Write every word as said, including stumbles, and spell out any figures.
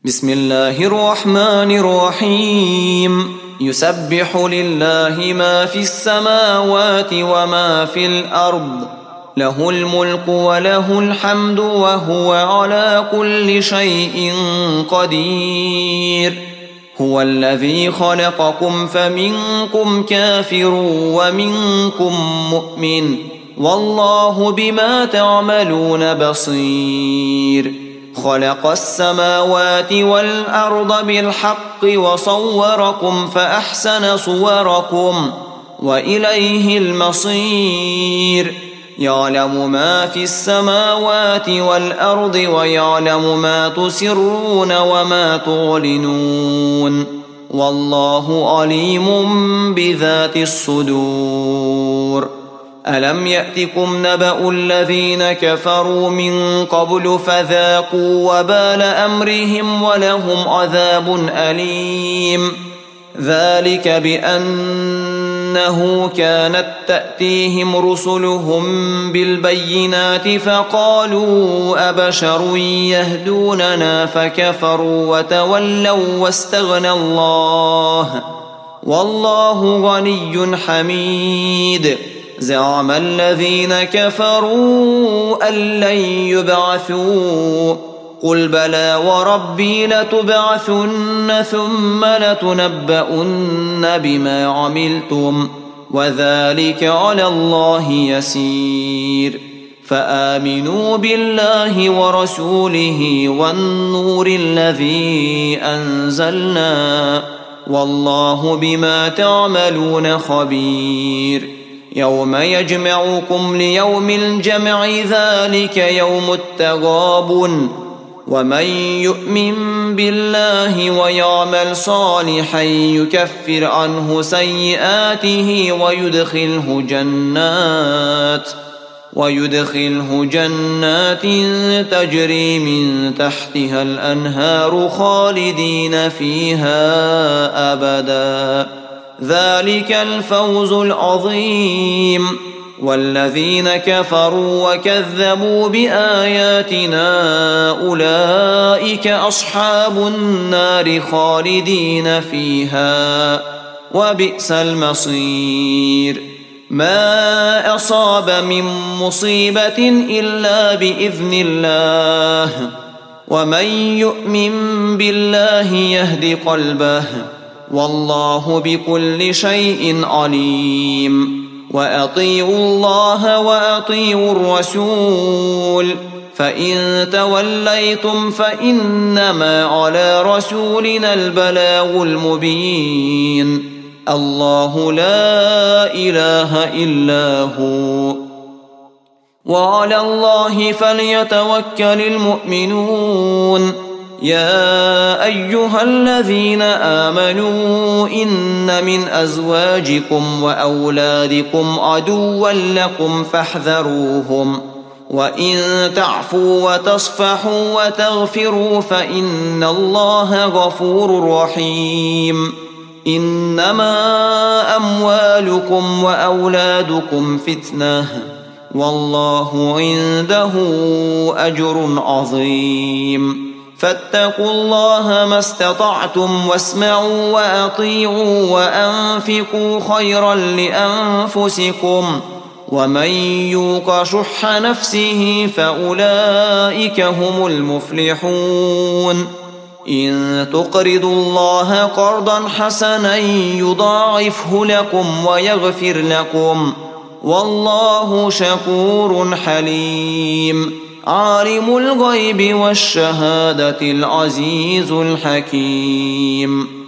بسم الله الرحمن الرحيم يسبح لله ما في السماوات وما في الأرض له الملك وله الحمد وهو على كل شيء قدير هو الذي خلقكم فمنكم كافر ومنكم مؤمن والله بما تعملون بصير خلق السماوات والأرض بالحق وصوركم فأحسن صوركم وإليه المصير يعلم ما في السماوات والأرض ويعلم ما تسرون وما تعلنون والله عليم بذات الصدور ألم يأتكم نبأ الذين كفروا من قبل فذاقوا وبال أمرهم ولهم عذاب أليم ذلك بأنه كانت تأتيهم رسلهم بالبينات فقالوا أبشر يهدوننا فكفروا وتولوا واستغنى الله والله غني حميد زعم الذين كفروا أن لن يبعثوا قل بلى وربي لتبعثن ثم لتنبؤن بما عملتم وذلك على الله يسير فآمنوا بالله ورسوله والنور الذي أنزلنا والله بما تعملون خبير يوم يجمعكم ليوم الجمع ذلك يوم التغابن ومن يؤمن بالله ويعمل صالحا يكفر عنه سيئاته ويدخله جنات ويدخله جنات تجري من تحتها الأنهار خالدين فيها أبدا ذلك الفوز العظيم والذين كفروا وكذبوا بآياتنا أولئك أصحاب النار خالدين فيها وبئس المصير ما أصاب من مصيبة إلا بإذن الله ومن يؤمن بالله يهد قلبه والله بكل شيء عليم وأطيعوا الله وأطيعوا الرسول فإن توليتم فإنما على رسولنا البلاغ المبين الله لا إله إلا هو وعلى الله فليتوكل المؤمنون يا أيها الذين آمنوا إن من أزواجكم وأولادكم عدوا لكم فاحذروهم وإن تعفوا وتصفحوا وتغفروا فإن الله غفور رحيم إنما أموالكم وأولادكم فتنة والله عنده أجر عظيم فاتقوا الله ما استطعتم واسمعوا وأطيعوا وأنفقوا خيرا لأنفسكم ومن يوق شح نفسه فأولئك هم المفلحون إن تقرضوا الله قرضا حسنا يضاعفه لكم ويغفر لكم والله شكور حليم عالم الغيب والشهادة العزيز الحكيم